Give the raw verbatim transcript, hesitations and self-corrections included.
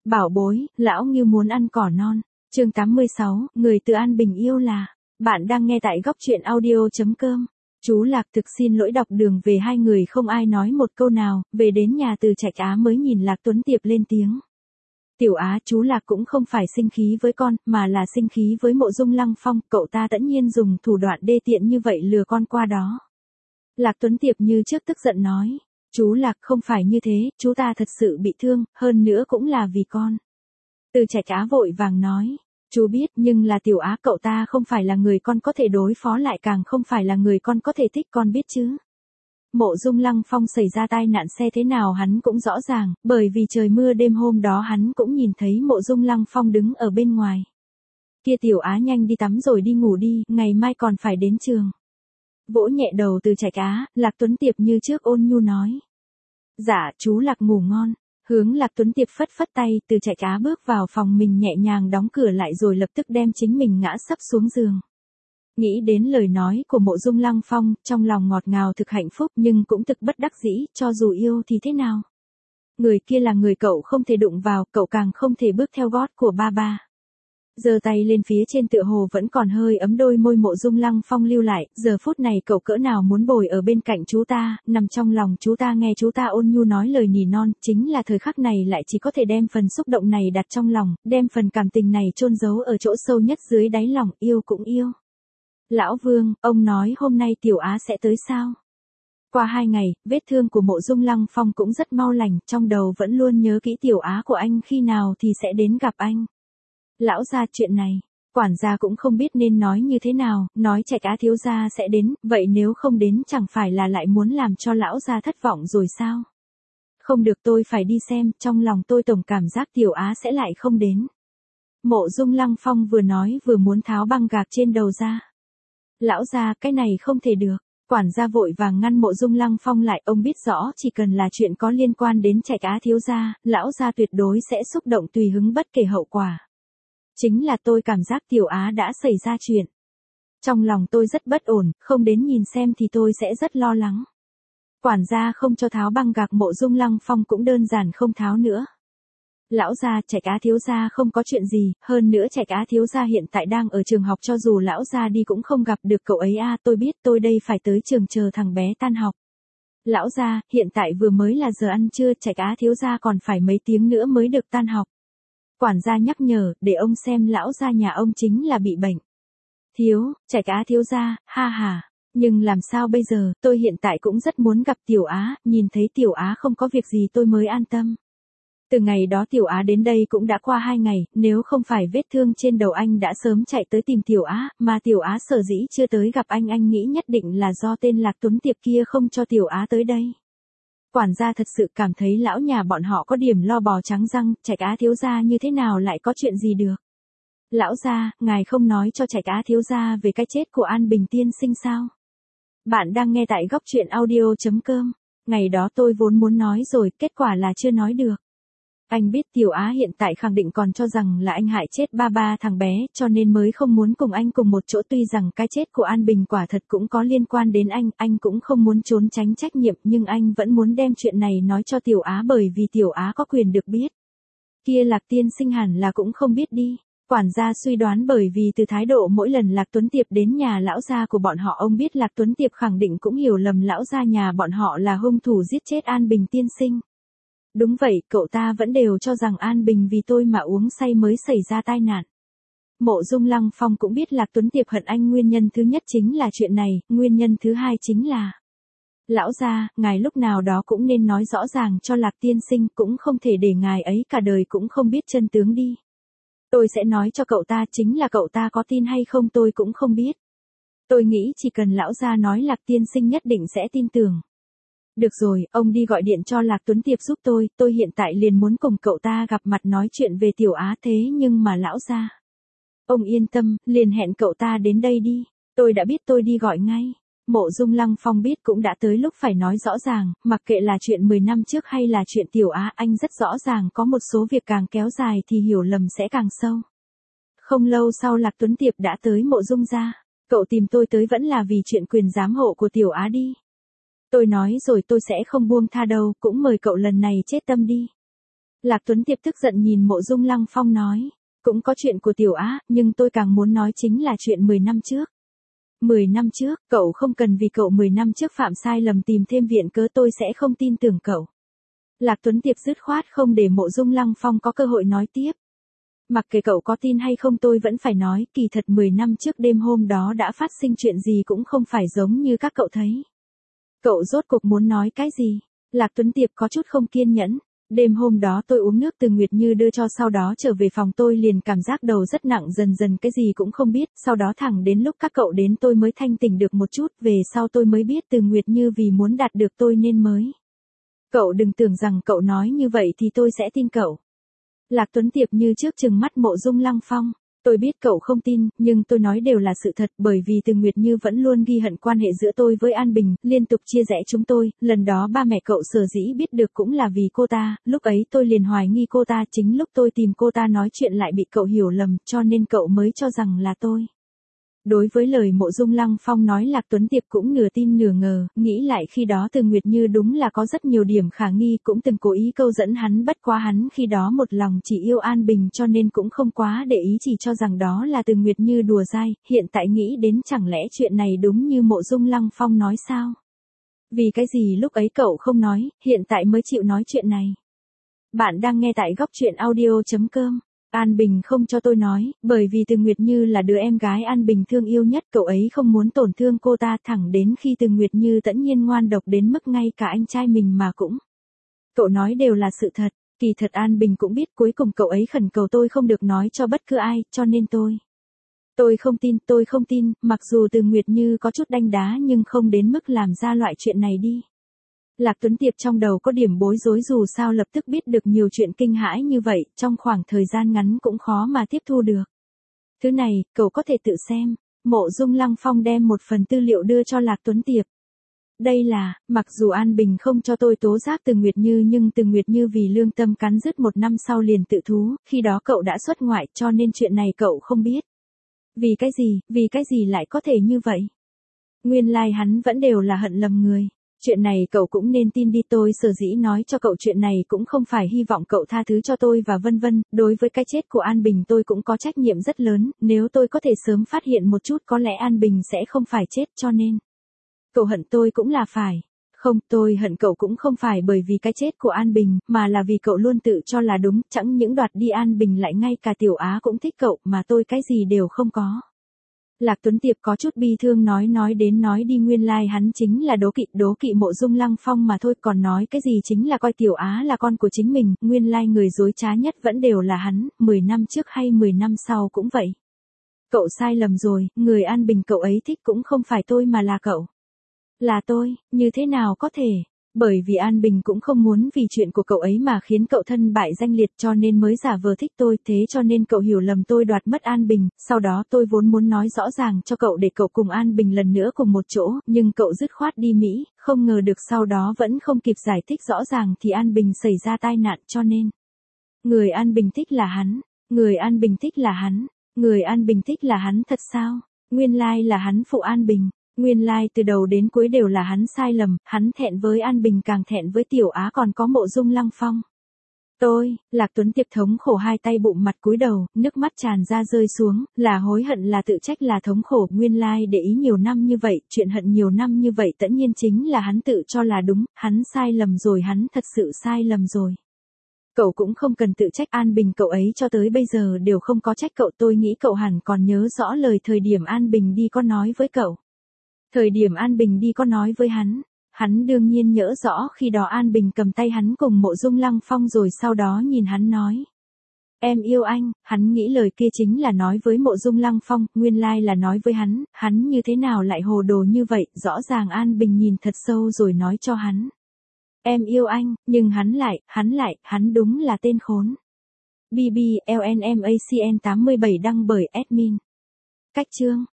Bảo bối, lão Ngưu muốn ăn cỏ non. Chương tám mươi sáu, người từ An Bình yêu là. Bạn đang nghe tại góc truyện audio chấm com. Chú Lạc thực xin lỗi, đọc đường về hai người không ai nói một câu nào, về đến nhà Từ Trạch Á mới nhìn Lạc Tuấn Tiệp lên tiếng. Tiểu Á, chú Lạc cũng không phải sinh khí với con, mà là sinh khí với Mộ Dung Lăng Phong, cậu ta tất nhiên dùng thủ đoạn đê tiện như vậy lừa con qua đó. Lạc Tuấn Tiệp như trước tức giận nói. Chú Lạc, không phải như thế, chú ta thật sự bị thương, hơn nữa cũng là vì con. Từ Trạch Á vội vàng nói. Chú biết, nhưng là Tiểu Á, cậu ta không phải là người con có thể đối phó, lại càng không phải là người con có thể thích, con biết chứ. Mộ Dung Lăng Phong xảy ra tai nạn xe thế nào hắn cũng rõ ràng, bởi vì trời mưa đêm hôm đó hắn cũng nhìn thấy Mộ Dung Lăng Phong đứng ở bên ngoài. Kia Tiểu Á, nhanh đi tắm rồi đi ngủ đi, ngày mai còn phải đến trường. Vỗ nhẹ đầu Từ Trạch Á, Lạc Tuấn Tiệp như trước ôn nhu nói. Dạ, chú Lạc ngủ ngon. Hướng Lạc Tuấn Tiệp phất phất tay, Từ Trạch Á bước vào phòng mình nhẹ nhàng đóng cửa lại rồi lập tức đem chính mình ngã sấp xuống giường. Nghĩ đến lời nói của Mộ Dung Lăng Phong, trong lòng ngọt ngào thực hạnh phúc nhưng cũng thực bất đắc dĩ, cho dù yêu thì thế nào. Người kia là người cậu không thể đụng vào, cậu càng không thể bước theo gót của ba ba. Giơ tay lên phía trên tựa hồ vẫn còn hơi ấm đôi môi Mộ Dung Lăng Phong lưu lại, giờ phút này cậu cỡ nào muốn bồi ở bên cạnh chú ta, nằm trong lòng chú ta nghe chú ta ôn nhu nói lời nỉ non, chính là thời khắc này lại chỉ có thể đem phần xúc động này đặt trong lòng, đem phần cảm tình này chôn giấu ở chỗ sâu nhất dưới đáy lòng, yêu cũng yêu. Lão Vương, ông nói hôm nay Tiểu Á sẽ tới sao? Qua hai ngày, vết thương của Mộ Dung Lăng Phong cũng rất mau lành, trong đầu vẫn luôn nhớ kỹ Tiểu Á của anh khi nào thì sẽ đến gặp anh. Lão gia, chuyện này, quản gia cũng không biết nên nói như thế nào, nói Trạch Á thiếu gia sẽ đến, vậy nếu không đến chẳng phải là lại muốn làm cho lão gia thất vọng rồi sao? Không được, tôi phải đi xem, trong lòng tôi tổng cảm giác Tiểu Á sẽ lại không đến. Mộ Dung Lăng Phong vừa nói vừa muốn tháo băng gạc trên đầu ra. Lão gia, cái này không thể được. Quản gia vội vàng ngăn Mộ Dung Lăng Phong lại, ông biết rõ chỉ cần là chuyện có liên quan đến Trạch Á thiếu gia, lão gia tuyệt đối sẽ xúc động tùy hứng bất kể hậu quả. Chính là tôi cảm giác Tiểu Á đã xảy ra chuyện. Trong lòng tôi rất bất ổn, không đến nhìn xem thì tôi sẽ rất lo lắng. Quản gia không cho tháo băng gạc, Mộ Dung Lăng Phong cũng đơn giản không tháo nữa. Lão gia, Trạch Á thiếu gia không có chuyện gì, hơn nữa Trạch Á thiếu gia hiện tại đang ở trường học, cho dù lão gia đi cũng không gặp được cậu ấy a, à, tôi biết, tôi đây phải tới trường chờ thằng bé tan học. Lão gia, hiện tại vừa mới là giờ ăn trưa, Trạch Á thiếu gia còn phải mấy tiếng nữa mới được tan học. Quản gia nhắc nhở, để ông xem lão gia nhà ông chính là bị bệnh. Thiếu, Trạch Á thiếu gia, ha ha. Nhưng làm sao bây giờ, tôi hiện tại cũng rất muốn gặp Tiểu Á, nhìn thấy Tiểu Á không có việc gì tôi mới an tâm. Từ ngày đó Tiểu Á đến đây cũng đã qua hai ngày, nếu không phải vết thương trên đầu anh đã sớm chạy tới tìm Tiểu Á, mà Tiểu Á sở dĩ chưa tới gặp anh anh nghĩ nhất định là do tên Lạc Tuấn Tiệp kia không cho Tiểu Á tới đây. Quản gia thật sự cảm thấy lão nhà bọn họ có điểm lo bò trắng răng, Trạch Á thiếu gia như thế nào lại có chuyện gì được. Lão gia, ngài không nói cho Trạch Á thiếu gia về cái chết của An Bình tiên sinh sao? Bạn đang nghe tại góc truyện audio chấm com. Ngày đó tôi vốn muốn nói rồi, kết quả là chưa nói được. Anh biết Tiểu Á hiện tại khẳng định còn cho rằng là anh hại chết ba ba thằng bé, cho nên mới không muốn cùng anh cùng một chỗ, tuy rằng cái chết của An Bình quả thật cũng có liên quan đến anh, anh cũng không muốn trốn tránh trách nhiệm, nhưng anh vẫn muốn đem chuyện này nói cho Tiểu Á bởi vì Tiểu Á có quyền được biết. Kia Lạc tiên sinh hẳn là cũng không biết đi. Quản gia suy đoán bởi vì từ thái độ mỗi lần Lạc Tuấn Tiệp đến nhà lão gia của bọn họ, ông biết Lạc Tuấn Tiệp khẳng định cũng hiểu lầm lão gia nhà bọn họ là hung thủ giết chết An Bình tiên sinh. Đúng vậy, cậu ta vẫn đều cho rằng An Bình vì tôi mà uống say mới xảy ra tai nạn. Mộ Dung Lăng Phong cũng biết Lạc Tuấn Tiệp hận anh, nguyên nhân thứ nhất chính là chuyện này, nguyên nhân thứ hai chính là... Lão gia, ngài lúc nào đó cũng nên nói rõ ràng cho Lạc tiên sinh, cũng không thể để ngài ấy cả đời cũng không biết chân tướng đi. Tôi sẽ nói cho cậu ta, chính là cậu ta có tin hay không tôi cũng không biết. Tôi nghĩ chỉ cần lão gia nói Lạc tiên sinh nhất định sẽ tin tưởng. Được rồi, ông đi gọi điện cho Lạc Tuấn Tiệp giúp tôi, tôi hiện tại liền muốn cùng cậu ta gặp mặt nói chuyện về Tiểu Á, thế nhưng mà lão gia. Ông yên tâm, liền hẹn cậu ta đến đây đi, tôi đã biết, tôi đi gọi ngay. Mộ Dung Lăng Phong biết cũng đã tới lúc phải nói rõ ràng, mặc kệ là chuyện mười năm trước hay là chuyện Tiểu Á, anh rất rõ ràng có một số việc càng kéo dài thì hiểu lầm sẽ càng sâu. Không lâu sau Lạc Tuấn Tiệp đã tới Mộ Dung gia, cậu tìm tôi tới vẫn là vì chuyện quyền giám hộ của Tiểu Á đi. Tôi nói rồi tôi sẽ không buông tha đâu, cũng mời cậu lần này chết tâm đi. Lạc Tuấn Tiệp tức giận nhìn Mộ Dung Lăng Phong nói. Cũng có chuyện của Tiểu Á, nhưng tôi càng muốn nói chính là chuyện mười năm trước. mười năm trước, cậu không cần vì cậu mười năm trước phạm sai lầm tìm thêm viện cớ, tôi sẽ không tin tưởng cậu. Lạc Tuấn Tiệp dứt khoát không để Mộ Dung Lăng Phong có cơ hội nói tiếp. Mặc kệ cậu có tin hay không tôi vẫn phải nói, kỳ thật mười năm trước đêm hôm đó đã phát sinh chuyện gì cũng không phải giống như các cậu thấy. Cậu rốt cuộc muốn nói cái gì? Lạc Tuấn Tiệp có chút không kiên nhẫn. Đêm hôm đó tôi uống nước từ Nguyệt Như đưa cho, sau đó trở về phòng tôi liền cảm giác đầu rất nặng, dần dần cái gì cũng không biết, sau đó thẳng đến lúc các cậu đến tôi mới thanh tỉnh được một chút, về sau tôi mới biết từ Nguyệt Như vì muốn đạt được tôi nên mới. Cậu đừng tưởng rằng cậu nói như vậy thì tôi sẽ tin cậu. Lạc Tuấn Tiệp như trước trừng mắt Mộ Dung Lăng Phong. Tôi biết cậu không tin, nhưng tôi nói đều là sự thật, bởi vì từ Nguyệt Như vẫn luôn ghi hận quan hệ giữa tôi với An Bình, liên tục chia rẽ chúng tôi, lần đó ba mẹ cậu sở dĩ biết được cũng là vì cô ta, lúc ấy tôi liền hoài nghi cô ta, chính lúc tôi tìm cô ta nói chuyện lại bị cậu hiểu lầm, cho nên cậu mới cho rằng là tôi. Đối với lời Mộ Dung Lăng Phong nói, Lạc Tuấn Tiệp cũng nửa tin nửa ngờ, nghĩ lại khi đó từ Nguyệt Như đúng là có rất nhiều điểm khả nghi, cũng từng cố ý câu dẫn hắn, bất quá hắn khi đó một lòng chỉ yêu An Bình cho nên cũng không quá để ý, chỉ cho rằng đó là từ Nguyệt Như đùa dai, hiện tại nghĩ đến chẳng lẽ chuyện này đúng như Mộ Dung Lăng Phong nói sao? Vì cái gì lúc ấy cậu không nói, hiện tại mới chịu nói chuyện này? Bạn đang nghe tại góc truyện audio chấm com. An Bình không cho tôi nói, bởi vì Từ Nguyệt Như là đứa em gái An Bình thương yêu nhất, cậu ấy không muốn tổn thương cô ta, thẳng đến khi Từ Nguyệt Như tẫn nhiên ngoan độc đến mức ngay cả anh trai mình mà cũng. Cậu nói đều là sự thật, kỳ thật An Bình cũng biết, cuối cùng cậu ấy khẩn cầu tôi không được nói cho bất cứ ai, cho nên tôi. Tôi không tin, tôi không tin, mặc dù Từ Nguyệt Như có chút đanh đá nhưng không đến mức làm ra loại chuyện này đi. Lạc Tuấn Tiệp trong đầu có điểm bối rối, dù sao lập tức biết được nhiều chuyện kinh hãi như vậy, trong khoảng thời gian ngắn cũng khó mà tiếp thu được. Thứ này, cậu có thể tự xem. Mộ Dung Lăng Phong đem một phần tư liệu đưa cho Lạc Tuấn Tiệp. Đây là, mặc dù An Bình không cho tôi tố giác Từ Nguyệt Như nhưng Từ Nguyệt Như vì lương tâm cắn rứt một năm sau liền tự thú, khi đó cậu đã xuất ngoại cho nên chuyện này cậu không biết. Vì cái gì, vì cái gì lại có thể như vậy? Nguyên lai hắn vẫn đều là hận lầm người. Chuyện này cậu cũng nên tin đi, tôi sở dĩ nói cho cậu chuyện này cũng không phải hy vọng cậu tha thứ cho tôi và vân vân, đối với cái chết của An Bình tôi cũng có trách nhiệm rất lớn, nếu tôi có thể sớm phát hiện một chút có lẽ An Bình sẽ không phải chết, cho nên. Cậu hận tôi cũng là phải. Không, tôi hận cậu cũng không phải bởi vì cái chết của An Bình, mà là vì cậu luôn tự cho là đúng, chẳng những đoạt đi An Bình lại ngay cả Tiểu Á cũng thích cậu, mà tôi cái gì đều không có. Lạc Tuấn Tiệp có chút bi thương nói nói đến nói đi, nguyên lai like hắn chính là đố kỵ, đố kỵ Mộ Dung Lăng Phong mà thôi, còn nói cái gì chính là coi Tiểu Á là con của chính mình, nguyên lai like người dối trá nhất vẫn đều là hắn, mười năm trước hay mười năm sau cũng vậy. Cậu sai lầm rồi, người An Bình cậu ấy thích cũng không phải tôi mà là cậu. Là tôi, như thế nào có thể? Bởi vì An Bình cũng không muốn vì chuyện của cậu ấy mà khiến cậu thân bại danh liệt, cho nên mới giả vờ thích tôi, thế cho nên cậu hiểu lầm tôi đoạt mất An Bình, sau đó tôi vốn muốn nói rõ ràng cho cậu để cậu cùng An Bình lần nữa cùng một chỗ, nhưng cậu dứt khoát đi Mỹ, không ngờ được sau đó vẫn không kịp giải thích rõ ràng thì An Bình xảy ra tai nạn, cho nên. Người An Bình thích là hắn, người An Bình thích là hắn, người An Bình thích là hắn thật sao? Nguyên lai là hắn phụ An Bình. Nguyên lai like từ đầu đến cuối đều là hắn sai lầm, hắn thẹn với An Bình càng thẹn với Tiểu Á còn có Mộ Dung Lăng Phong. Tôi, Lạc Tuấn Tiệp thống khổ hai tay bụng mặt cúi đầu, nước mắt tràn ra rơi xuống, là hối hận là tự trách là thống khổ, nguyên lai like để ý nhiều năm như vậy, chuyện hận nhiều năm như vậy tất nhiên chính là hắn tự cho là đúng, hắn sai lầm rồi, hắn thật sự sai lầm rồi. Cậu cũng không cần tự trách An Bình, cậu ấy cho tới bây giờ đều không có trách cậu, tôi nghĩ cậu hẳn còn nhớ rõ lời thời điểm An Bình đi có nói với cậu. Thời điểm An Bình đi có nói với hắn, hắn đương nhiên nhớ rõ khi đó An Bình cầm tay hắn cùng Mộ Dung Lăng Phong rồi sau đó nhìn hắn nói. Em yêu anh, hắn nghĩ lời kia chính là nói với Mộ Dung Lăng Phong, nguyên lai là nói với hắn, hắn như thế nào lại hồ đồ như vậy, rõ ràng An Bình nhìn thật sâu rồi nói cho hắn. Em yêu anh, nhưng hắn lại, hắn lại, hắn đúng là tên khốn. bê bê L N M A C N tám mươi bảy đăng bởi admin. Cách chương.